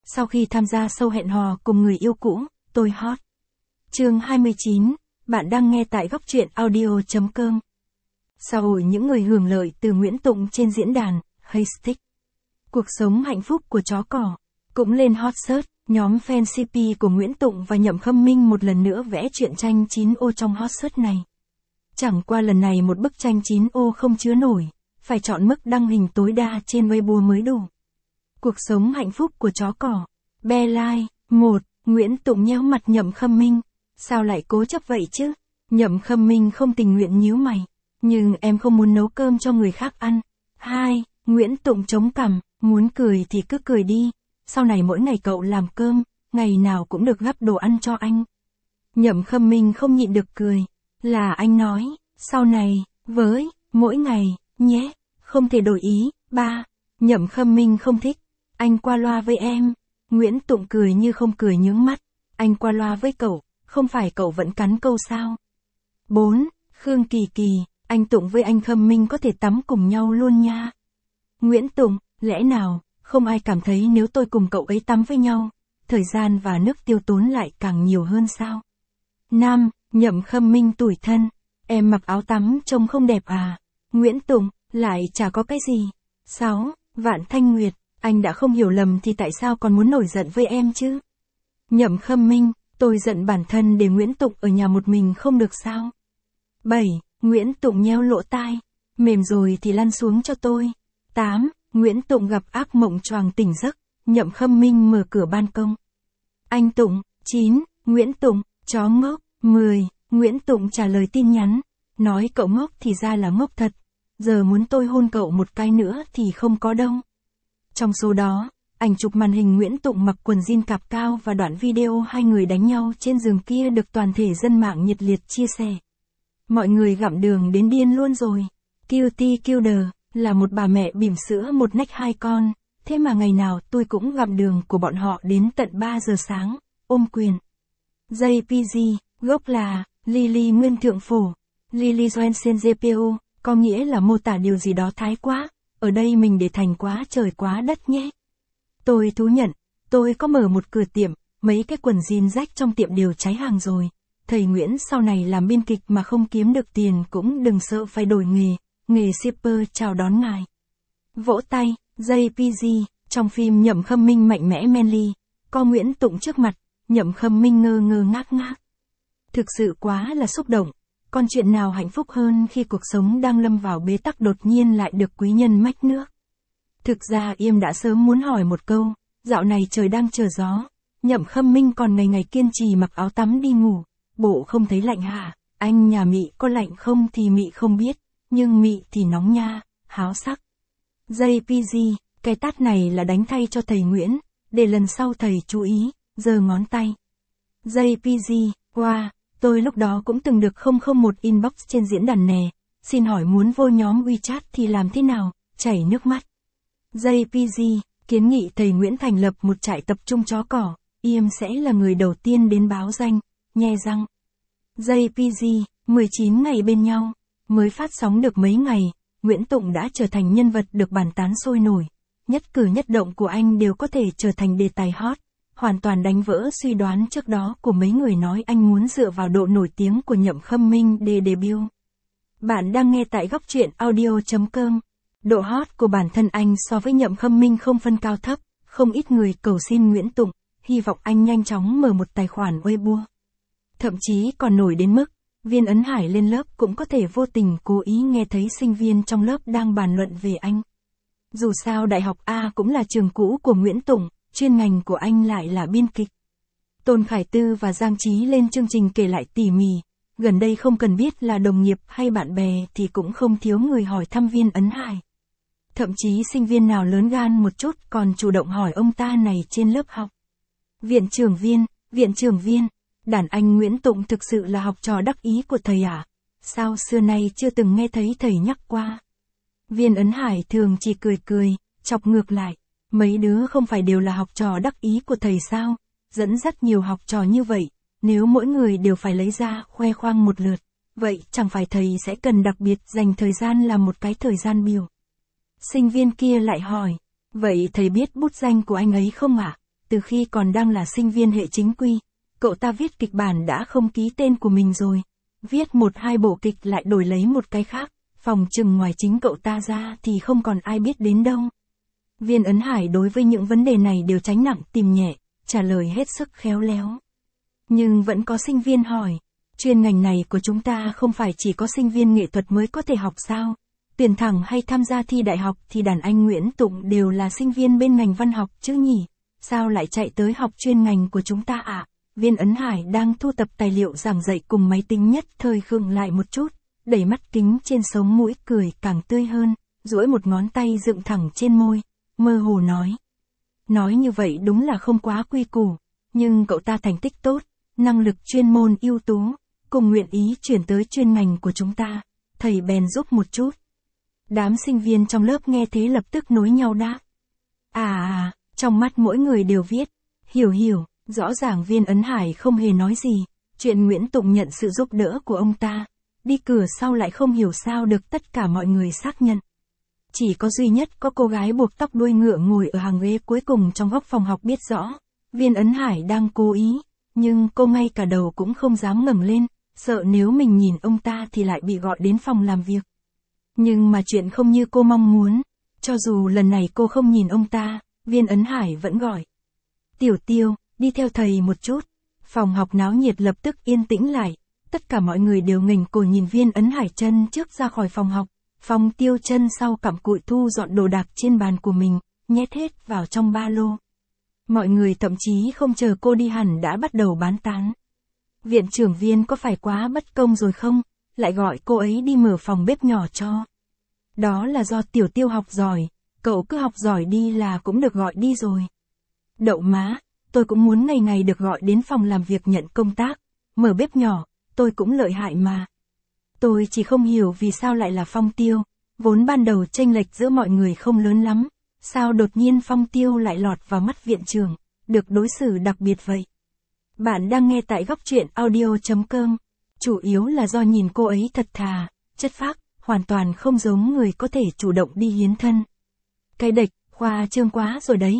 Sau khi tham gia show hẹn hò cùng người yêu cũ, tôi hot. Chương 29, bạn đang nghe tại góc truyện audio.com. Sau những người hưởng lợi từ Nguyễn Tụng trên diễn đàn, Haystack. Cuộc sống hạnh phúc của chó cỏ, cũng lên hot search, nhóm fan CP của Nguyễn Tụng và Nhậm Khâm Minh một lần nữa vẽ truyện tranh 9 ô trong hot search này. Chẳng qua lần này một bức tranh 9 ô không chứa nổi, phải chọn mức đăng hình tối đa trên Weibo mới đủ. Cuộc sống hạnh phúc của chó cỏ. Beeline, 1. Nguyễn Tụng nhéo mặt Nhậm Khâm Minh. Sao lại cố chấp vậy chứ? Nhậm Khâm Minh không tình nguyện nhíu mày. Nhưng em không muốn nấu cơm cho người khác ăn. 2. Nguyễn Tụng chống cằm, muốn cười thì cứ cười đi. Sau này mỗi ngày cậu làm cơm, ngày nào cũng được gắp đồ ăn cho anh. Nhậm Khâm Minh không nhịn được cười. Là anh nói, sau này, với, mỗi ngày, nhé, không thể đổi ý. 3. Nhậm Khâm Minh không thích. Anh qua loa với em. Nguyễn Tụng cười như không cười nhướng mắt. Anh qua loa với cậu, không phải cậu vẫn cắn câu sao? 4. Khương Kỳ Kỳ, anh Tụng với anh Khâm Minh có thể tắm cùng nhau luôn nha. Nguyễn Tụng, lẽ nào, không ai cảm thấy nếu tôi cùng cậu ấy tắm với nhau, thời gian và nước tiêu tốn lại càng nhiều hơn sao? 5. Nhậm Khâm Minh tủi thân, em mặc áo tắm trông không đẹp à? Nguyễn Tụng, lại chả có cái gì. 6. Vạn Thanh Nguyệt, anh đã không hiểu lầm thì tại sao còn muốn nổi giận với em chứ? Nhậm Khâm Minh, tôi giận bản thân để Nguyễn Tụng ở nhà một mình không được sao? 7. Nguyễn Tụng nheo lỗ tai, mềm rồi thì lăn xuống cho tôi. 8. Nguyễn Tụng gặp ác mộng choàng tỉnh giấc, Nhậm Khâm Minh mở cửa ban công. Anh Tụng. 9. Nguyễn Tụng, chó ngốc. 10. Nguyễn Tụng trả lời tin nhắn, nói cậu ngốc thì ra là ngốc thật, giờ muốn tôi hôn cậu một cái nữa thì không có đâu. Trong số đó, ảnh chụp màn hình Nguyễn Tụng mặc quần jean cạp cao và đoạn video hai người đánh nhau trên giường kia được toàn thể dân mạng nhiệt liệt chia sẻ. Mọi người gặm đường đến điên luôn rồi. Cutie Killer là một bà mẹ bỉm sữa một nách hai con, thế mà ngày nào tôi cũng gặm đường của bọn họ đến tận 3 giờ sáng, ôm quyền. JPG, gốc là Lily Nguyên Thượng Phổ, Lily Joensen GPO, có nghĩa là mô tả điều gì đó thái quá, ở đây mình để thành quá trời quá đất nhé. Tôi thú nhận, tôi có mở một cửa tiệm, mấy cái quần jean rách trong tiệm đều cháy hàng rồi. Thầy Nguyễn sau này làm biên kịch mà không kiếm được tiền cũng đừng sợ phải đổi nghề shipper chào đón ngài. Vỗ tay, JPG, trong phim Nhậm Khâm Minh mạnh mẽ manly, có Nguyễn Tụng trước mặt, Nhậm Khâm Minh ngơ ngơ ngác ngác. Thực sự quá là xúc động, còn chuyện nào hạnh phúc hơn khi cuộc sống đang lâm vào bế tắc đột nhiên lại được quý nhân mách nước. Thực ra Yêm đã sớm muốn hỏi một câu, dạo này trời đang trở gió, Nhậm Khâm Minh còn ngày ngày kiên trì mặc áo tắm đi ngủ, bộ không thấy lạnh hả? Anh nhà Mị có lạnh không thì Mị không biết, nhưng Mị thì nóng nha, háo sắc. JPG, cái tát này là đánh thay cho thầy Nguyễn, để lần sau thầy chú ý, giơ ngón tay. JPG, wow, tôi lúc đó cũng từng được 001 inbox trên diễn đàn nè, xin hỏi muốn vô nhóm WeChat thì làm thế nào, chảy nước mắt. JPG, kiến nghị thầy Nguyễn thành lập một trại tập trung chó cỏ, Yêm sẽ là người đầu tiên đến báo danh, nhe răng. JPG, 19 ngày bên nhau, mới phát sóng được mấy ngày, Nguyễn Tụng đã trở thành nhân vật được bàn tán sôi nổi, nhất cử nhất động của anh đều có thể trở thành đề tài hot, hoàn toàn đánh vỡ suy đoán trước đó của mấy người nói anh muốn dựa vào độ nổi tiếng của Nhậm Khâm Minh để debut. Bạn đang nghe tại góc truyện audio.com. Độ hot của bản thân anh so với Nhậm Khâm Minh không phân cao thấp, không ít người cầu xin Nguyễn Tụng, hy vọng anh nhanh chóng mở một tài khoản Weibo. Thậm chí còn nổi đến mức, Viên Ấn Hải lên lớp cũng có thể vô tình cố ý nghe thấy sinh viên trong lớp đang bàn luận về anh. Dù sao Đại học A cũng là trường cũ của Nguyễn Tụng, chuyên ngành của anh lại là biên kịch. Tôn Khải Tư và Giang Chí lên chương trình kể lại tỉ mỉ, gần đây không cần biết là đồng nghiệp hay bạn bè thì cũng không thiếu người hỏi thăm Viên Ấn Hải. Thậm chí sinh viên nào lớn gan một chút còn chủ động hỏi ông ta này trên lớp học. Viện trưởng Viên, đàn anh Nguyễn Tụng thực sự là học trò đắc ý của thầy à? Sao xưa nay chưa từng nghe thấy thầy nhắc qua? Viên Ấn Hải thường chỉ cười, chọc ngược lại. Mấy đứa không phải đều là học trò đắc ý của thầy sao? Dẫn dắt nhiều học trò như vậy, nếu mỗi người đều phải lấy ra khoe khoang một lượt, vậy chẳng phải thầy sẽ cần đặc biệt dành thời gian làm một cái thời gian biểu. Sinh viên kia lại hỏi, vậy thầy biết bút danh của anh ấy không ạ? từ khi còn đang là sinh viên hệ chính quy, cậu ta viết kịch bản đã không ký tên của mình rồi. Viết 1-2 bộ kịch lại đổi lấy một cái khác, phòng chừng ngoài chính cậu ta ra thì không còn ai biết đến đâu. Viên Ấn Hải đối với những vấn đề này đều tránh nặng tìm nhẹ, trả lời hết sức khéo léo. Nhưng vẫn có sinh viên hỏi, chuyên ngành này của chúng ta không phải chỉ có sinh viên nghệ thuật mới có thể học sao? Tuyển thẳng hay tham gia thi đại học thì đàn anh Nguyễn Tụng đều là sinh viên bên ngành văn học chứ nhỉ? Sao lại chạy tới học chuyên ngành của chúng ta ạ? Viên Ấn Hải đang thu tập tài liệu giảng dạy cùng máy tính nhất thời khựng lại một chút, đẩy mắt kính trên sống mũi cười càng tươi hơn, duỗi một ngón tay dựng thẳng trên môi, mơ hồ nói. Nói như vậy đúng là không quá quy củ, nhưng cậu ta thành tích tốt, năng lực chuyên môn ưu tú, cùng nguyện ý chuyển tới chuyên ngành của chúng ta, thầy bèn giúp một chút. Đám sinh viên trong lớp nghe thế lập tức nối nhau đáp. Trong mắt mỗi người đều viết, hiểu, rõ ràng Viên Ấn Hải không hề nói gì, chuyện Nguyễn Tụng nhận sự giúp đỡ của ông ta, đi cửa sau lại không hiểu sao được tất cả mọi người xác nhận. Chỉ có duy nhất có cô gái buộc tóc đuôi ngựa ngồi ở hàng ghế cuối cùng trong góc phòng học biết rõ, Viên Ấn Hải đang cố ý, nhưng cô ngay cả đầu cũng không dám ngẩng lên, sợ nếu mình nhìn ông ta thì lại bị gọi đến phòng làm việc. Nhưng mà chuyện không như cô mong muốn, cho dù lần này cô không nhìn ông ta, Viên Ấn Hải vẫn gọi. Tiểu Tiêu, đi theo thầy một chút. Phòng học náo nhiệt lập tức yên tĩnh lại, tất cả mọi người đều nghềnh cổ nhìn Viên Ấn Hải chân trước ra khỏi phòng học, Phong Tiêu chân sau cặm cụi thu dọn đồ đạc trên bàn của mình, nhét hết vào trong ba lô. Mọi người thậm chí không chờ cô đi hẳn đã bắt đầu bán tán. Viện trưởng Viên có phải quá bất công rồi không, lại gọi cô ấy đi mở phòng bếp nhỏ cho. Đó là do Tiểu Tiêu học giỏi, cậu cứ học giỏi đi là cũng được gọi đi rồi. Đậu má, tôi cũng muốn ngày ngày được gọi đến phòng làm việc nhận công tác, mở bếp nhỏ, tôi cũng lợi hại mà. Tôi chỉ không hiểu vì sao lại là Phong Tiêu, vốn ban đầu chênh lệch giữa mọi người không lớn lắm, sao đột nhiên Phong Tiêu lại lọt vào mắt viện trưởng, được đối xử đặc biệt vậy. Bạn đang nghe tại góc truyện audio.com, chủ yếu là do nhìn cô ấy thật thà, chất phác, hoàn toàn không giống người có thể chủ động đi hiến thân. Cái đệch, khoa trương quá rồi đấy,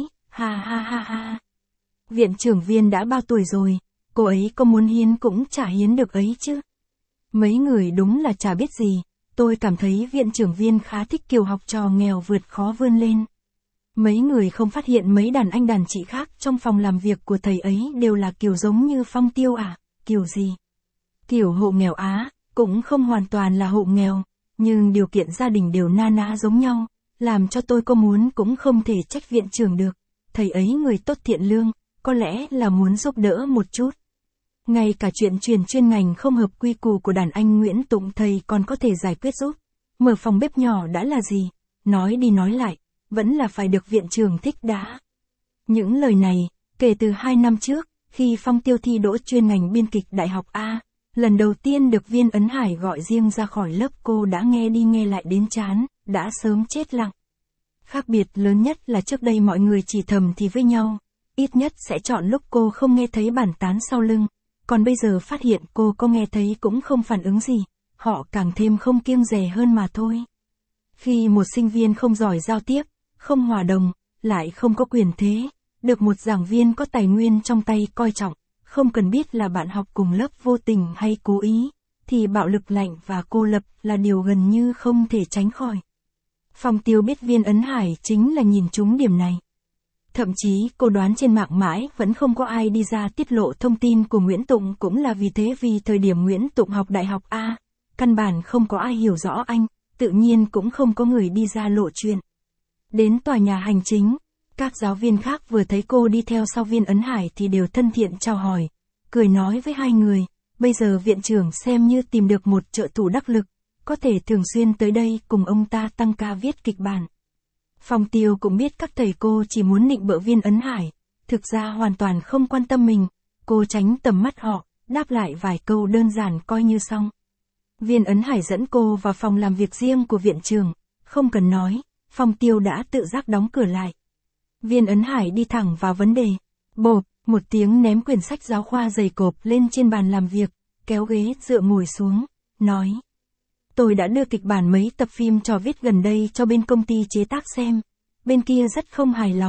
ha. Viện trưởng Viên đã bao tuổi rồi, cô ấy có muốn hiến cũng chả hiến được ấy chứ. Mấy người đúng là chả biết gì, tôi cảm thấy viện trưởng Viên khá thích kiểu học trò nghèo vượt khó vươn lên. Mấy người không phát hiện mấy đàn anh đàn chị khác trong phòng làm việc của thầy ấy đều là kiểu giống như Phong Tiêu à, kiểu gì? Kiểu hộ nghèo Á, cũng không hoàn toàn là hộ nghèo, nhưng điều kiện gia đình đều na ná giống nhau, làm cho tôi có muốn cũng không thể trách viện trưởng được. Thầy ấy người tốt thiện lương, có lẽ là muốn giúp đỡ một chút. Ngay cả chuyện chuyển chuyên ngành không hợp quy củ của đàn anh Nguyễn Tụng thầy còn có thể giải quyết giúp. Mở phòng bếp nhỏ đã là gì? Nói đi nói lại, vẫn là phải được viện trưởng thích đã. Những lời này, kể từ 2 năm trước, khi Phong Tiêu thi đỗ chuyên ngành biên kịch Đại học A, lần đầu tiên được Viên Ấn Hải gọi riêng ra khỏi lớp cô đã nghe đi nghe lại đến chán, đã sớm chết lặng. Khác biệt lớn nhất là trước đây mọi người chỉ thầm thì với nhau, ít nhất sẽ chọn lúc cô không nghe thấy bàn tán sau lưng, còn bây giờ phát hiện cô có nghe thấy cũng không phản ứng gì, họ càng thêm không kiêng dè hơn mà thôi. Khi một sinh viên không giỏi giao tiếp, không hòa đồng, lại không có quyền thế, được một giảng viên có tài nguyên trong tay coi trọng, không cần biết là bạn học cùng lớp vô tình hay cố ý, thì bạo lực lạnh và cô lập là điều gần như không thể tránh khỏi. Phong Tiêu biết Viên Ấn Hải chính là nhìn trúng điểm này. Thậm chí cô đoán trên mạng mãi vẫn không có ai đi ra tiết lộ thông tin của Nguyễn Tụng cũng là vì thế, vì thời điểm Nguyễn Tụng học Đại học A, căn bản không có ai hiểu rõ anh, tự nhiên cũng không có người đi ra lộ chuyện. Đến tòa nhà hành chính, các giáo viên khác vừa thấy cô đi theo sau Viên Ấn Hải thì đều thân thiện chào hỏi, cười nói với hai người, bây giờ viện trưởng xem như tìm được một trợ thủ đắc lực, có thể thường xuyên tới đây cùng ông ta tăng ca viết kịch bản. Phong Tiêu cũng biết các thầy cô chỉ muốn nịnh bợ Viên Ấn Hải, thực ra hoàn toàn không quan tâm mình, cô tránh tầm mắt họ, đáp lại vài câu đơn giản coi như xong. Viên Ấn Hải dẫn cô vào phòng làm việc riêng của viện trưởng, không cần nói, Phong Tiêu đã tự giác đóng cửa lại. Viên Ấn Hải đi thẳng vào vấn đề, bộp, một tiếng ném quyển sách giáo khoa dày cộp lên trên bàn làm việc, kéo ghế dựa ngồi xuống, nói. Tôi đã đưa kịch bản mấy tập phim trò viết gần đây cho bên công ty chế tác xem. Bên kia rất không hài lòng,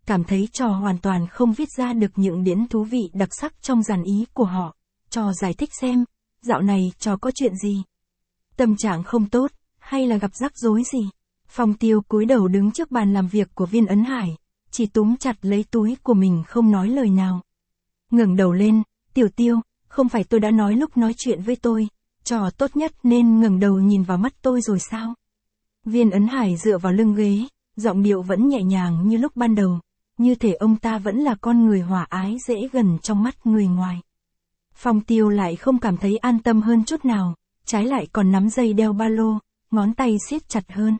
cảm thấy trò hoàn toàn không viết ra được những điểm thú vị đặc sắc trong dàn ý của họ. Trò giải thích xem, dạo này trò có chuyện gì? Tâm trạng không tốt, hay là gặp rắc rối gì? Phong Tiêu cúi đầu đứng trước bàn làm việc của Viên Ấn Hải, chỉ túm chặt lấy túi của mình không nói lời nào. Ngẩng đầu lên, Tiểu Tiêu, không phải tôi đã nói lúc nói chuyện với tôi, trò tốt nhất nên ngẩng đầu nhìn vào mắt tôi rồi sao? Viên Ấn Hải dựa vào lưng ghế, giọng điệu vẫn nhẹ nhàng như lúc ban đầu, như thể ông ta vẫn là con người hòa ái dễ gần trong mắt người ngoài. Phong Tiêu lại không cảm thấy an tâm hơn chút nào, trái lại còn nắm dây đeo ba lô, ngón tay siết chặt hơn.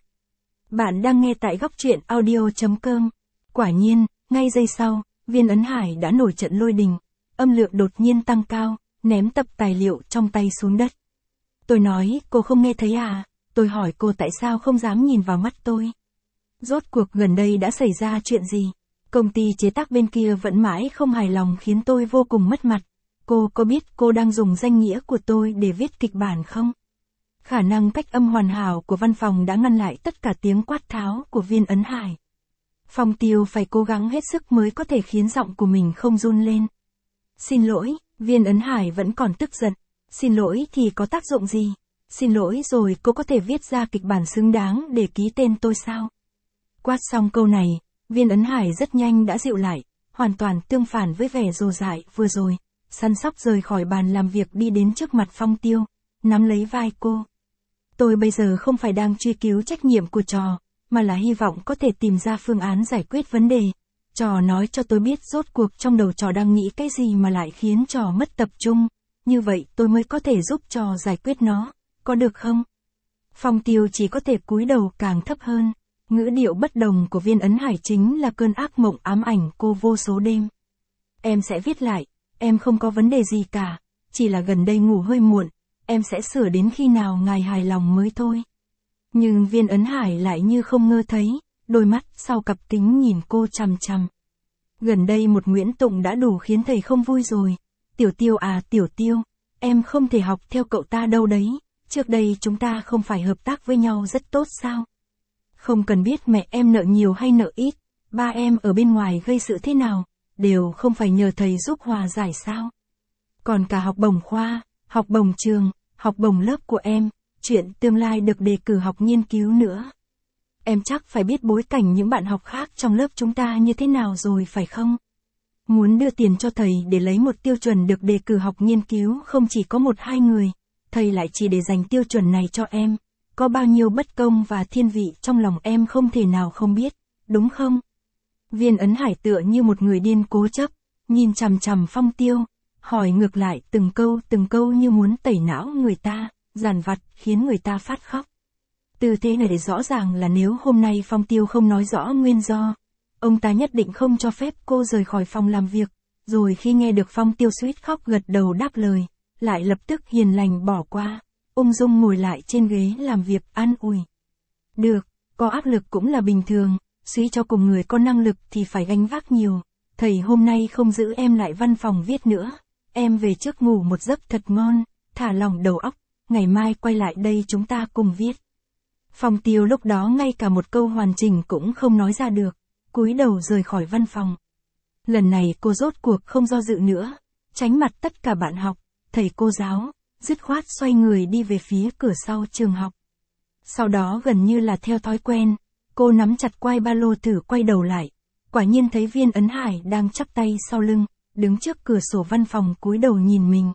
Bạn đang nghe tại góc truyện audio.com. Quả nhiên, ngay giây sau, Viên Ấn Hải đã nổi trận lôi đình, âm lượng đột nhiên tăng cao, ném tập tài liệu trong tay xuống đất. Tôi nói, cô không nghe thấy à? Tôi hỏi cô tại sao không dám nhìn vào mắt tôi. Rốt cuộc gần đây đã xảy ra chuyện gì? Công ty chế tác bên kia vẫn mãi không hài lòng khiến tôi vô cùng mất mặt. Cô có biết cô đang dùng danh nghĩa của tôi để viết kịch bản không? Khả năng cách âm hoàn hảo của văn phòng đã ngăn lại tất cả tiếng quát tháo của Viên Ấn Hải. Phong Tiêu phải cố gắng hết sức mới có thể khiến giọng của mình không run lên. Xin lỗi, Viên Ấn Hải vẫn còn tức giận. Xin lỗi thì có tác dụng gì? Xin lỗi rồi cô có thể viết ra kịch bản xứng đáng để ký tên tôi sao? Quát xong câu này, Viên Ấn Hải rất nhanh đã dịu lại, hoàn toàn tương phản với vẻ rồ dại vừa rồi, săn sóc rời khỏi bàn làm việc đi đến trước mặt Phong Tiêu, nắm lấy vai cô. Tôi bây giờ không phải đang truy cứu trách nhiệm của trò, mà là hy vọng có thể tìm ra phương án giải quyết vấn đề. Trò nói cho tôi biết rốt cuộc trong đầu trò đang nghĩ cái gì mà lại khiến trò mất tập trung, như vậy tôi mới có thể giúp trò giải quyết nó, có được không? Phong Tiêu chỉ có thể cúi đầu càng thấp hơn, ngữ điệu bất đồng của Viên Ấn Hải chính là cơn ác mộng ám ảnh cô vô số đêm. Em sẽ viết lại, em không có vấn đề gì cả, chỉ là gần đây ngủ hơi muộn, em sẽ sửa đến khi nào ngài hài lòng mới thôi. Nhưng Viên Ấn Hải lại như không ngơ thấy, đôi mắt sau cặp kính nhìn cô chằm chằm. Gần đây một Nguyễn Tụng đã đủ khiến thầy không vui rồi. Tiểu Tiêu à Tiểu Tiêu, em không thể học theo cậu ta đâu đấy, trước đây chúng ta không phải hợp tác với nhau rất tốt sao? Không cần biết mẹ em nợ nhiều hay nợ ít, ba em ở bên ngoài gây sự thế nào, đều không phải nhờ thầy giúp hòa giải sao? Còn cả học bổng khoa, học bổng trường, học bổng lớp của em, chuyện tương lai được đề cử học nghiên cứu nữa. Em chắc phải biết bối cảnh những bạn học khác trong lớp chúng ta như thế nào rồi phải không? Muốn đưa tiền cho thầy để lấy một tiêu chuẩn được đề cử học nghiên cứu không chỉ có một hai người, thầy lại chỉ để dành tiêu chuẩn này cho em. Có bao nhiêu bất công và thiên vị trong lòng em không thể nào không biết, đúng không? Viên Ấn Hải tựa như một người điên cố chấp, nhìn chằm chằm Phong Tiêu, hỏi ngược lại từng câu như muốn tẩy não người ta, dằn vặt khiến người ta phát khóc. Tư thế này rõ ràng là nếu hôm nay Phong Tiêu không nói rõ nguyên do, ông ta nhất định không cho phép cô rời khỏi phòng làm việc, rồi khi nghe được Phong Tiêu suýt khóc gật đầu đáp lời, lại lập tức hiền lành bỏ qua, ung dung ngồi lại trên ghế làm việc an ủi. Được, có áp lực cũng là bình thường, suy cho cùng người có năng lực thì phải gánh vác nhiều, thầy hôm nay không giữ em lại văn phòng viết nữa, em về trước ngủ một giấc thật ngon, thả lỏng đầu óc, ngày mai quay lại đây chúng ta cùng viết. Phong Tiêu lúc đó ngay cả một câu hoàn chỉnh cũng không nói ra được, cúi đầu rời khỏi văn phòng. Lần này cô rốt cuộc không do dự nữa, tránh mặt tất cả bạn học, thầy cô giáo, dứt khoát xoay người đi về phía cửa sau trường học. Sau đó gần như là theo thói quen, cô nắm chặt quai ba lô thử quay đầu lại, quả nhiên thấy Viên Ấn Hải đang chắp tay sau lưng, đứng trước cửa sổ văn phòng cúi đầu nhìn mình.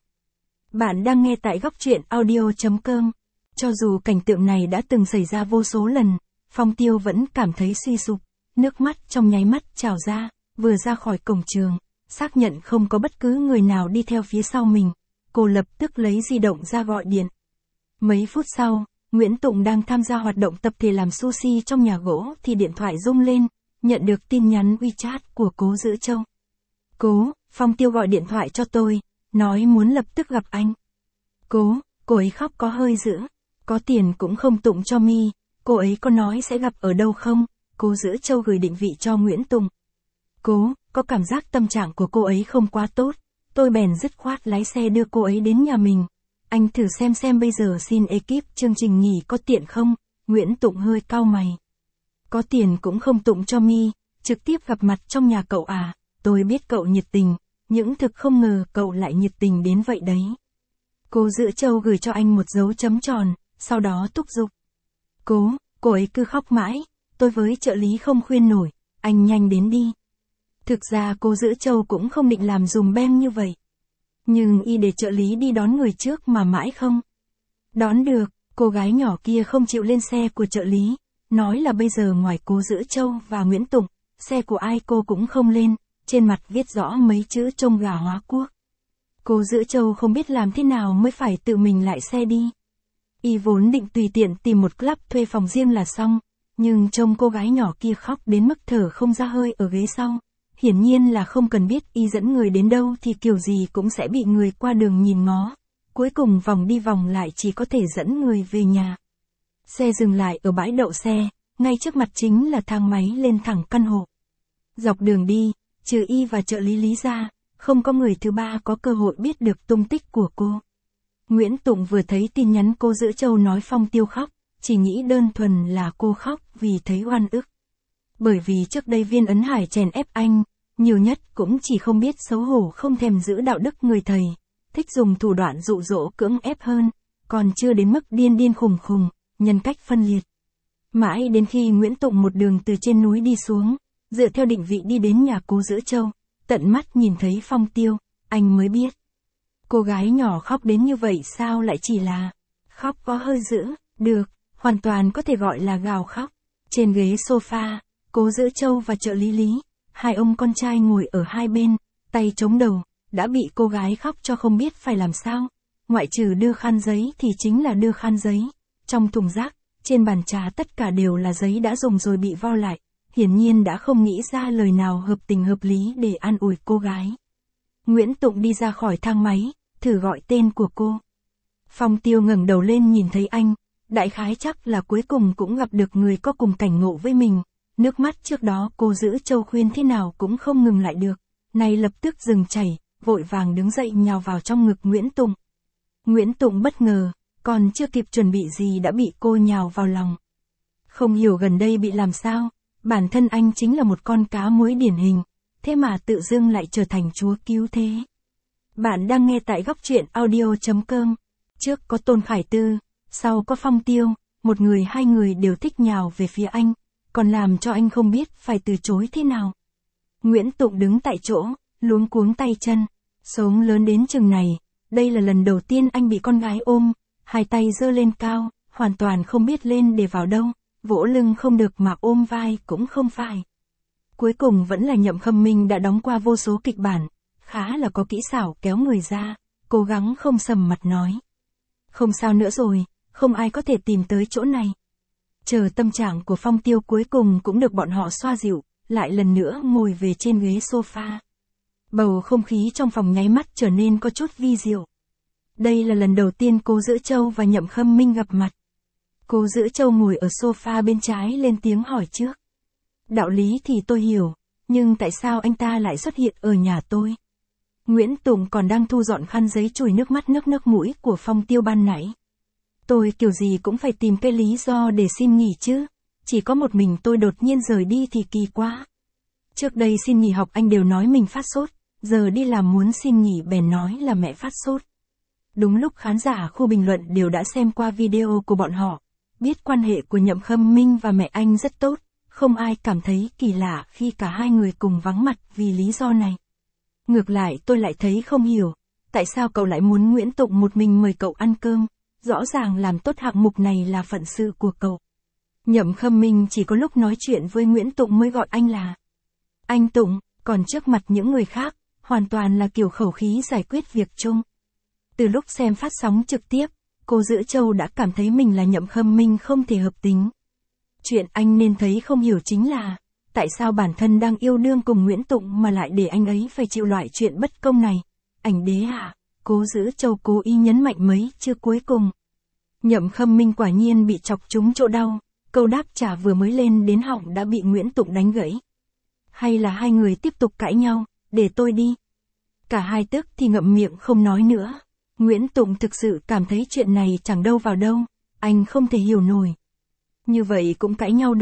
Bạn đang nghe tại góc truyện audio.com. Cho dù cảnh tượng này đã từng xảy ra vô số lần, Phong Tiêu vẫn cảm thấy suy sụp, nước mắt trong nháy mắt trào ra, vừa ra khỏi cổng trường, xác nhận không có bất cứ người nào đi theo phía sau mình, cô lập tức lấy di động ra gọi điện. Mấy phút sau, Nguyễn Tụng đang tham gia hoạt động tập thể làm sushi trong nhà gỗ thì điện thoại rung lên, nhận được tin nhắn WeChat của Cố Dữ Châu. Cố, Phong Tiêu gọi điện thoại cho tôi, nói muốn lập tức gặp anh. Cố, cô ấy khóc có hơi dữ. Có tiền cũng không Tụng cho mi, cô ấy có nói sẽ gặp ở đâu không? Cố Dữ Châu gửi định vị cho Nguyễn Tụng. Cố, có cảm giác tâm trạng của cô ấy không quá tốt, tôi bèn dứt khoát lái xe đưa cô ấy đến nhà mình. Anh thử xem bây giờ xin ekip chương trình nghỉ có tiện không? Nguyễn Tụng hơi cau mày. Có tiền cũng không Tụng cho mi, trực tiếp gặp mặt trong nhà cậu à, tôi biết cậu nhiệt tình, nhưng thực không ngờ cậu lại nhiệt tình đến vậy đấy. Cô Dữ Châu gửi cho anh một dấu chấm tròn, sau đó thúc giục. Cô ấy cứ khóc mãi, tôi với trợ lý không khuyên nổi, anh nhanh đến đi. Thực ra cô Dữ Châu cũng không định làm dùm beng như vậy. Nhưng y để trợ lý đi đón người trước mà mãi không đón được, cô gái nhỏ kia không chịu lên xe của trợ lý, nói là bây giờ ngoài cô Dữ Châu và Nguyễn Tụng, xe của ai cô cũng không lên, trên mặt viết rõ mấy chữ trông gà hóa cuốc. Cô Dữ Châu không biết làm thế nào mới phải tự mình lại xe đi. Y vốn định tùy tiện tìm một club thuê phòng riêng là xong, nhưng trông cô gái nhỏ kia khóc đến mức thở không ra hơi ở ghế sau. Hiển nhiên là không cần biết y dẫn người đến đâu thì kiểu gì cũng sẽ bị người qua đường nhìn ngó. Cuối cùng vòng đi vòng lại chỉ có thể dẫn người về nhà. Xe dừng lại ở bãi đậu xe, ngay trước mặt chính là thang máy lên thẳng căn hộ. Dọc đường đi, trừ y và trợ lý Lý ra, không có người thứ ba có cơ hội biết được tung tích của cô. Nguyễn Tụng vừa thấy tin nhắn cô Dữ Châu nói Phong Tiêu khóc, chỉ nghĩ đơn thuần là cô khóc vì thấy oan ức. Bởi vì trước đây Viên Ấn Hải chèn ép anh, nhiều nhất cũng chỉ không biết xấu hổ không thèm giữ đạo đức người thầy, thích dùng thủ đoạn dụ dỗ cưỡng ép hơn, còn chưa đến mức điên khùng, nhân cách phân liệt. Mãi đến khi Nguyễn Tụng một đường từ trên núi đi xuống, dựa theo định vị đi đến nhà cô Dữ Châu, tận mắt nhìn thấy Phong Tiêu, anh mới biết. Cô gái nhỏ khóc đến như vậy sao lại chỉ là khóc có hơi dữ, được, hoàn toàn có thể gọi là gào khóc. Trên ghế sofa, cô Dữ Châu và trợ lý Lý, hai ông con trai ngồi ở hai bên, tay chống đầu, đã bị cô gái khóc cho không biết phải làm sao. Ngoại trừ đưa khăn giấy thì chính là đưa khăn giấy. Trong thùng rác, trên bàn trà tất cả đều là giấy đã dùng rồi bị vo lại. Hiển nhiên đã không nghĩ ra lời nào hợp tình hợp lý để an ủi cô gái. Nguyễn Tụng đi ra khỏi thang máy, thử gọi tên của cô. Phong Tiêu ngẩng đầu lên nhìn thấy anh, đại khái chắc là cuối cùng cũng gặp được người có cùng cảnh ngộ với mình. Nước mắt trước đó cô Dữ Châu khuyên thế nào cũng không ngừng lại được, nay lập tức dừng chảy, vội vàng đứng dậy nhào vào trong ngực Nguyễn Tụng. Nguyễn Tụng bất ngờ, còn chưa kịp chuẩn bị gì đã bị cô nhào vào lòng. Không hiểu gần đây bị làm sao, bản thân anh chính là một con cá muối điển hình, thế mà tự dưng lại trở thành chúa cứu thế. Bạn đang nghe tại góc truyện audio.com. Trước có Tôn Khải Tư, sau có Phong Tiêu, một người hai người đều thích nhào về phía anh, còn làm cho anh không biết phải từ chối thế nào. Nguyễn Tụng đứng tại chỗ, luống cuống tay chân, sống lớn đến chừng này, đây là lần đầu tiên anh bị con gái ôm, hai tay giơ lên cao, hoàn toàn không biết lên để vào đâu, vỗ lưng không được mà ôm vai cũng không phải. Cuối cùng vẫn là Nhậm Khâm Minh đã đóng qua vô số kịch bản, khá là có kỹ xảo kéo người ra, cố gắng không sầm mặt nói. Không sao nữa rồi, không ai có thể tìm tới chỗ này. Chờ tâm trạng của Phong Tiêu cuối cùng cũng được bọn họ xoa dịu, lại lần nữa ngồi về trên ghế sofa. Bầu không khí trong phòng nháy mắt trở nên có chút vi diệu. Đây là lần đầu tiên cô Dữ Châu và Nhậm Khâm Minh gặp mặt. Cô Dữ Châu ngồi ở sofa bên trái lên tiếng hỏi trước. Đạo lý thì tôi hiểu, nhưng tại sao anh ta lại xuất hiện ở nhà tôi? Nguyễn Tụng còn đang thu dọn khăn giấy chùi nước mắt nước mũi của Phong Tiêu ban nãy. Tôi kiểu gì cũng phải tìm cái lý do để xin nghỉ chứ, chỉ có một mình tôi đột nhiên rời đi thì kỳ quá. Trước đây xin nghỉ học anh đều nói mình phát sốt, giờ đi làm muốn xin nghỉ bèn nói là mẹ phát sốt. Đúng lúc khán giả khu bình luận đều đã xem qua video của bọn họ, biết quan hệ của Nhậm Khâm Minh và mẹ anh rất tốt, không ai cảm thấy kỳ lạ khi cả hai người cùng vắng mặt vì lý do này. Ngược lại tôi lại thấy không hiểu, tại sao cậu lại muốn Nguyễn Tụng một mình mời cậu ăn cơm, rõ ràng làm tốt hạng mục này là phận sự của cậu. Nhậm Khâm Minh chỉ có lúc nói chuyện với Nguyễn Tụng mới gọi anh là anh Tụng, còn trước mặt những người khác, hoàn toàn là kiểu khẩu khí giải quyết việc chung. Từ lúc xem phát sóng trực tiếp, cô Dữ Châu đã cảm thấy mình là Nhậm Khâm Minh không thể hợp tính. Chuyện anh nên thấy không hiểu chính là, tại sao bản thân đang yêu đương cùng Nguyễn Tụng mà lại để anh ấy phải chịu loại chuyện bất công này. Ảnh đế à, cô Dữ Châu cố ý nhấn mạnh mấy chữ cuối cùng. Nhậm Khâm Minh quả nhiên bị chọc trúng chỗ đau, câu đáp trả vừa mới lên đến họng đã bị Nguyễn Tụng đánh gãy. Hay là hai người tiếp tục cãi nhau, để tôi đi. Cả hai tức thì ngậm miệng không nói nữa. Nguyễn Tụng thực sự cảm thấy chuyện này chẳng đâu vào đâu, anh không thể hiểu nổi. Như vậy cũng cãi nhau được,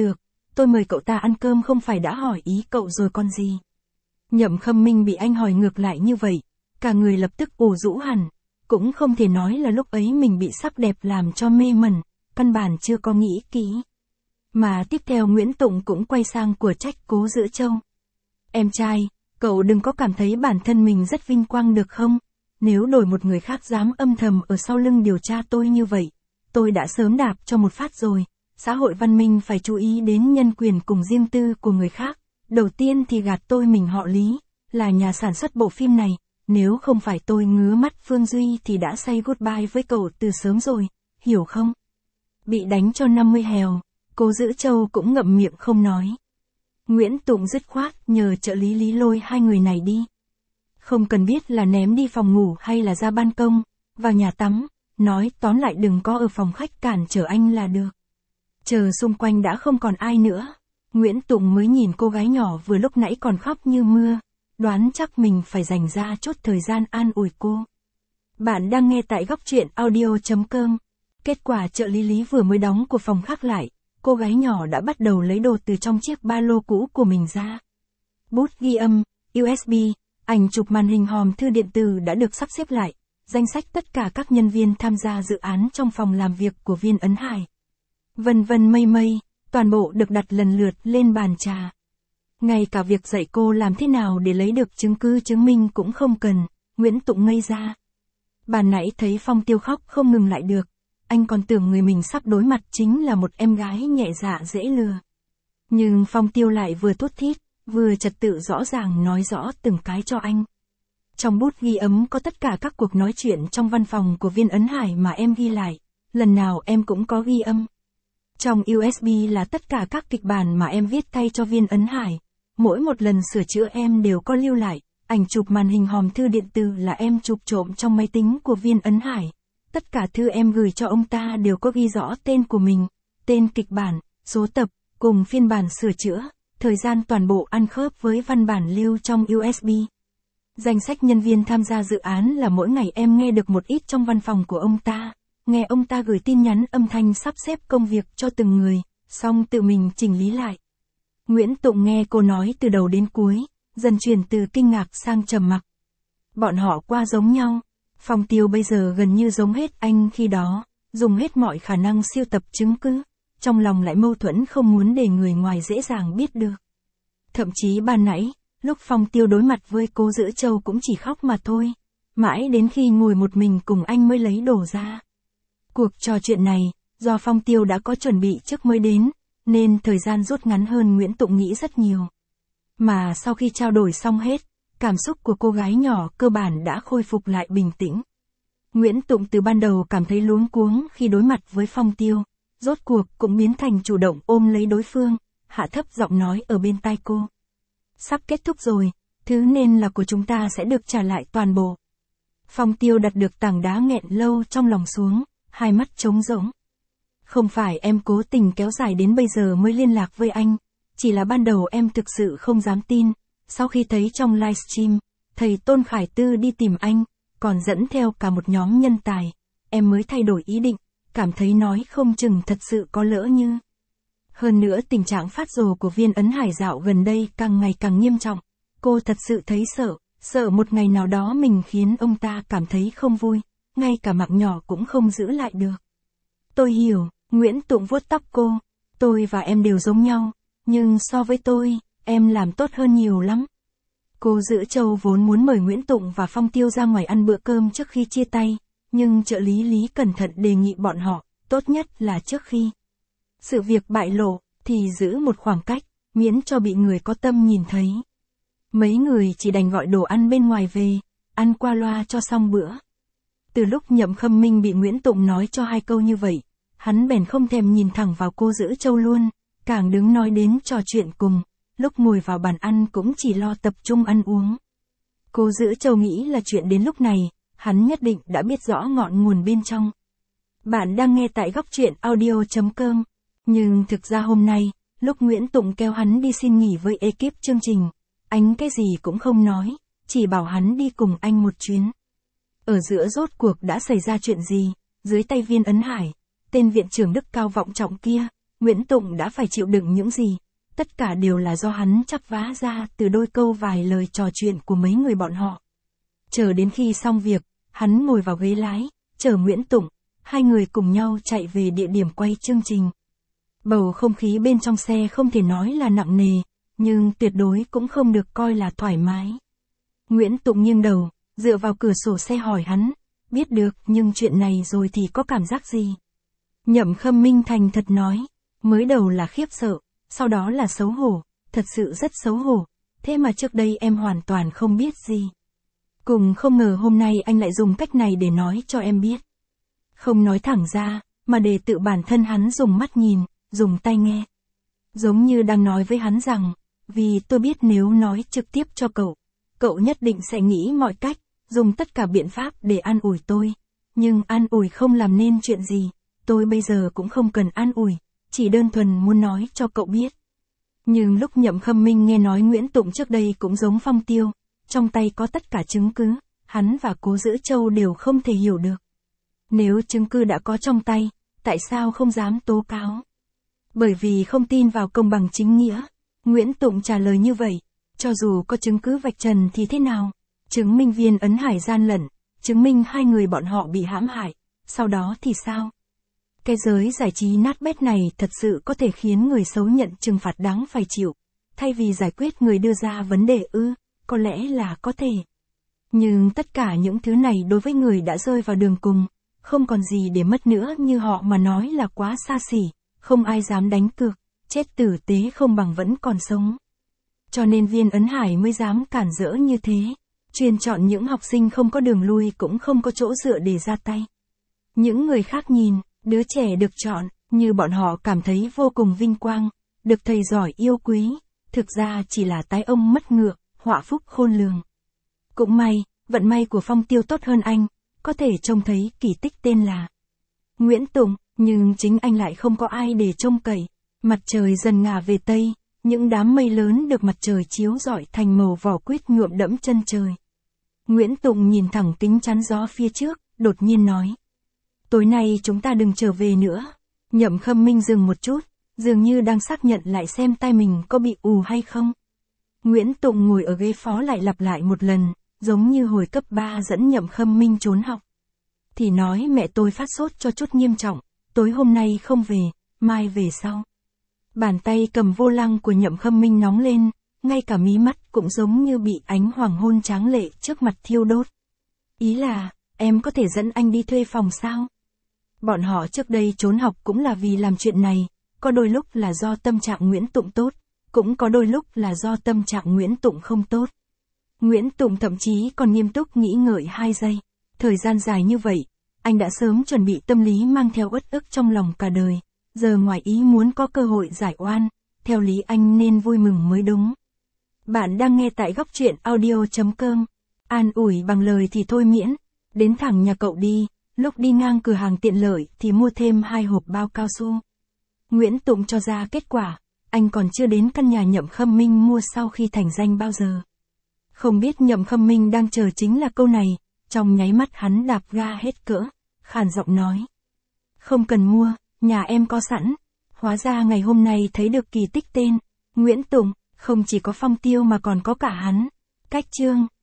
tôi mời cậu ta ăn cơm không phải đã hỏi ý cậu rồi còn gì. Nhậm Khâm Minh bị anh hỏi ngược lại như vậy, cả người lập tức ủ rũ hẳn, cũng không thể nói là lúc ấy mình bị sắc đẹp làm cho mê mẩn, căn bản chưa có nghĩ kỹ. Mà tiếp theo Nguyễn Tụng cũng quay sang của trách Cố Dữ Châu. Em trai, cậu đừng có cảm thấy bản thân mình rất vinh quang được không? Nếu đổi một người khác dám âm thầm ở sau lưng điều tra tôi như vậy, tôi đã sớm đạp cho một phát rồi. Xã hội văn minh phải chú ý đến nhân quyền cùng riêng tư của người khác. Đầu tiên thì gạt tôi mình họ Lý, là nhà sản xuất bộ phim này. Nếu không phải tôi ngứa mắt Phương Duy thì đã say goodbye với cậu từ sớm rồi, hiểu không? Bị đánh cho 50 hèo, Cố Dữ Châu cũng ngậm miệng không nói. Nguyễn Tụng dứt khoát nhờ trợ lý Lý lôi hai người này đi. Không cần biết là ném đi phòng ngủ hay là ra ban công, vào nhà tắm, nói tóm lại đừng có ở phòng khách cản trở anh là được. Chờ xung quanh đã không còn ai nữa, Nguyễn Tụng mới nhìn cô gái nhỏ vừa lúc nãy còn khóc như mưa, đoán chắc mình phải dành ra chút thời gian an ủi cô. Bạn đang nghe tại góc truyện audio.com. Kết quả trợ lý Lý vừa mới đóng của phòng khác lại, cô gái nhỏ đã bắt đầu lấy đồ từ trong chiếc ba lô cũ của mình ra. Bút ghi âm, USB, ảnh chụp màn hình hòm thư điện tử đã được sắp xếp lại, danh sách tất cả các nhân viên tham gia dự án trong phòng làm việc của Viên Ấn Hải. Vân vân mây mây, toàn bộ được đặt lần lượt lên bàn trà. Ngay cả việc dạy cô làm thế nào để lấy được chứng cứ chứng minh cũng không cần, Nguyễn Tụng ngây ra. Bà nãy thấy Phong Tiêu khóc không ngừng lại được, anh còn tưởng người mình sắp đối mặt chính là một em gái nhẹ dạ dễ lừa. Nhưng Phong Tiêu lại vừa thút thít, vừa trật tự rõ ràng nói rõ từng cái cho anh. Trong bút ghi âm có tất cả các cuộc nói chuyện trong văn phòng của Viên Ấn Hải mà em ghi lại, lần nào em cũng có ghi âm. Trong USB là tất cả các kịch bản mà em viết thay cho Viên Ấn Hải, mỗi một lần sửa chữa em đều có lưu lại, ảnh chụp màn hình hòm thư điện tử là em chụp trộm trong máy tính của Viên Ấn Hải. Tất cả thư em gửi cho ông ta đều có ghi rõ tên của mình, tên kịch bản, số tập, cùng phiên bản sửa chữa, thời gian toàn bộ ăn khớp với văn bản lưu trong USB. Danh sách nhân viên tham gia dự án là mỗi ngày em nghe được một ít trong văn phòng của ông ta, nghe ông ta gửi tin nhắn âm thanh sắp xếp công việc cho từng người, xong tự mình chỉnh lý lại. Nguyễn Tụng nghe cô nói từ đầu đến cuối, dần chuyển từ kinh ngạc sang trầm mặc. Bọn họ qua giống nhau. Phong Tiêu bây giờ gần như giống hết anh khi đó, dùng hết mọi khả năng siêu tập chứng cứ, trong lòng lại mâu thuẫn không muốn để người ngoài dễ dàng biết được. Thậm chí ban nãy, lúc Phong Tiêu đối mặt với Cố Dữ Châu cũng chỉ khóc mà thôi, mãi đến khi ngồi một mình cùng anh mới lấy đồ ra. Cuộc trò chuyện này, do Phong Tiêu đã có chuẩn bị trước mới đến, nên thời gian rút ngắn hơn Nguyễn Tụng nghĩ rất nhiều. Mà sau khi trao đổi xong hết, cảm xúc của cô gái nhỏ cơ bản đã khôi phục lại bình tĩnh. Nguyễn Tụng từ ban đầu cảm thấy luống cuống khi đối mặt với Phong Tiêu, rốt cuộc cũng biến thành chủ động ôm lấy đối phương, hạ thấp giọng nói ở bên tai cô. Sắp kết thúc rồi, thứ nên là của chúng ta sẽ được trả lại toàn bộ. Phong Tiêu đặt được tảng đá nghẹn lâu trong lòng xuống, hai mắt trống rỗng. Không phải em cố tình kéo dài đến bây giờ mới liên lạc với anh, chỉ là ban đầu em thực sự không dám tin. Sau khi thấy trong livestream, thầy Tôn Khải Tư đi tìm anh, còn dẫn theo cả một nhóm nhân tài, em mới thay đổi ý định, cảm thấy nói không chừng thật sự có lỡ như. Hơn nữa tình trạng phát rồ của Viên Ấn Hải dạo gần đây càng ngày càng nghiêm trọng, cô thật sự thấy sợ một ngày nào đó mình khiến ông ta cảm thấy không vui, ngay cả mạng nhỏ cũng không giữ lại được. Tôi hiểu, Nguyễn Tụng vuốt tóc cô, tôi và em đều giống nhau, nhưng so với tôi, em làm tốt hơn nhiều lắm. Cố Dữ Châu vốn muốn mời Nguyễn Tụng và Phong Tiêu ra ngoài ăn bữa cơm trước khi chia tay, nhưng trợ lý Lý cẩn thận đề nghị bọn họ, tốt nhất là trước khi sự việc bại lộ, thì giữ một khoảng cách, miễn cho bị người có tâm nhìn thấy. Mấy người chỉ đành gọi đồ ăn bên ngoài về, ăn qua loa cho xong bữa. Từ lúc Nhậm Khâm Minh bị Nguyễn Tụng nói cho hai câu như vậy, hắn bèn không thèm nhìn thẳng vào Cố Dữ Châu luôn, càng đứng nói đến trò chuyện cùng, lúc ngồi vào bàn ăn cũng chỉ lo tập trung ăn uống. Cố Dữ Châu nghĩ là chuyện đến lúc này, hắn nhất định đã biết rõ ngọn nguồn bên trong. Bạn đang nghe tại góc truyện audio.com, nhưng thực ra hôm nay, lúc Nguyễn Tụng kêu hắn đi xin nghỉ với ekip chương trình, anh cái gì cũng không nói, chỉ bảo hắn đi cùng anh một chuyến. Ở giữa rốt cuộc đã xảy ra chuyện gì, dưới tay Viên Ấn Hải, tên viện trưởng đức cao vọng trọng kia, Nguyễn Tụng đã phải chịu đựng những gì. Tất cả đều là do hắn chắp vá ra từ đôi câu vài lời trò chuyện của mấy người bọn họ. Chờ đến khi xong việc, hắn ngồi vào ghế lái, chờ Nguyễn Tụng, hai người cùng nhau chạy về địa điểm quay chương trình. Bầu không khí bên trong xe không thể nói là nặng nề, nhưng tuyệt đối cũng không được coi là thoải mái. Nguyễn Tụng nghiêng đầu, dựa vào cửa sổ xe hỏi hắn, biết được nhưng chuyện này rồi thì có cảm giác gì? Nhậm Khâm Minh thành thật nói, mới đầu là khiếp sợ, sau đó là xấu hổ, thật sự rất xấu hổ, thế mà trước đây em hoàn toàn không biết gì. Cùng không ngờ hôm nay anh lại dùng cách này để nói cho em biết. Không nói thẳng ra, mà để tự bản thân hắn dùng mắt nhìn, dùng tai nghe. Giống như đang nói với hắn rằng, vì tôi biết nếu nói trực tiếp cho cậu nhất định sẽ nghĩ mọi cách, dùng tất cả biện pháp để an ủi tôi. Nhưng an ủi không làm nên chuyện gì, tôi bây giờ cũng không cần an ủi, chỉ đơn thuần muốn nói cho cậu biết. Nhưng lúc Nhậm Khâm Minh nghe nói Nguyễn Tụng trước đây cũng giống Phong Tiêu, trong tay có tất cả chứng cứ, hắn và Cố Giữ Châu đều không thể hiểu được. Nếu chứng cứ đã có trong tay, tại sao không dám tố cáo? Bởi vì không tin vào công bằng chính nghĩa. Nguyễn Tụng trả lời như vậy, cho dù có chứng cứ vạch trần thì thế nào? Chứng minh Viên Ấn Hải gian lận, chứng minh hai người bọn họ bị hãm hại, sau đó thì sao? Cái giới giải trí nát bét này thật sự có thể khiến người xấu nhận trừng phạt đáng phải chịu, thay vì giải quyết người đưa ra vấn đề ư, có lẽ là có thể. Nhưng tất cả những thứ này đối với người đã rơi vào đường cùng, không còn gì để mất nữa như họ mà nói là quá xa xỉ, không ai dám đánh cược, chết tử tế không bằng vẫn còn sống. Cho nên Viên Ấn Hải mới dám cản rỡ như thế, chuyên chọn những học sinh không có đường lui cũng không có chỗ dựa để ra tay. Những người khác nhìn, đứa trẻ được chọn, như bọn họ cảm thấy vô cùng vinh quang, được thầy giỏi yêu quý, thực ra chỉ là tái ông mất ngựa, họa phúc khôn lường. Cũng may, vận may của Phong Tiêu tốt hơn anh, có thể trông thấy kỳ tích tên là Nguyễn Tụng, nhưng chính anh lại không có ai để trông cậy. Mặt trời dần ngả về Tây, những đám mây lớn được mặt trời chiếu rọi thành màu vỏ quýt nhuộm đẫm chân trời. Nguyễn Tụng nhìn thẳng kính chắn gió phía trước, đột nhiên nói. Tối nay chúng ta đừng trở về nữa. Nhậm Khâm Minh dừng một chút, dường như đang xác nhận lại xem tai mình có bị ù hay không. Nguyễn Tụng ngồi ở ghế phó lại lặp lại một lần, giống như hồi cấp 3 dẫn Nhậm Khâm Minh trốn học. Thì nói mẹ tôi phát sốt cho chút nghiêm trọng, tối hôm nay không về, mai về sau. Bàn tay cầm vô lăng của Nhậm Khâm Minh nóng lên, ngay cả mí mắt cũng giống như bị ánh hoàng hôn tráng lệ trước mặt thiêu đốt. Ý là, em có thể dẫn anh đi thuê phòng sao? Bọn họ trước đây trốn học cũng là vì làm chuyện này, có đôi lúc là do tâm trạng Nguyễn Tụng tốt, cũng có đôi lúc là do tâm trạng Nguyễn Tụng không tốt. Nguyễn Tụng thậm chí còn nghiêm túc nghĩ ngợi 2 giây. Thời gian dài như vậy, anh đã sớm chuẩn bị tâm lý mang theo uất ức trong lòng cả đời. Giờ ngoài ý muốn có cơ hội giải oan, theo lý anh nên vui mừng mới đúng. Bạn đang nghe tại góc truyện audio.com. An ủi bằng lời thì thôi miễn, đến thẳng nhà cậu đi, lúc đi ngang cửa hàng tiện lợi thì mua thêm 2 hộp bao cao su. Nguyễn Tụng cho ra kết quả, anh còn chưa đến căn nhà Nhậm Khâm Minh mua sau khi thành danh bao giờ. Không biết Nhậm Khâm Minh đang chờ chính là câu này, trong nháy mắt hắn đạp ga hết cỡ, khàn giọng nói. Không cần mua, nhà em có sẵn. Hóa ra ngày hôm nay thấy được kỳ tích tên Nguyễn Tụng, không chỉ có Phong Tiêu mà còn có cả hắn. Cách chương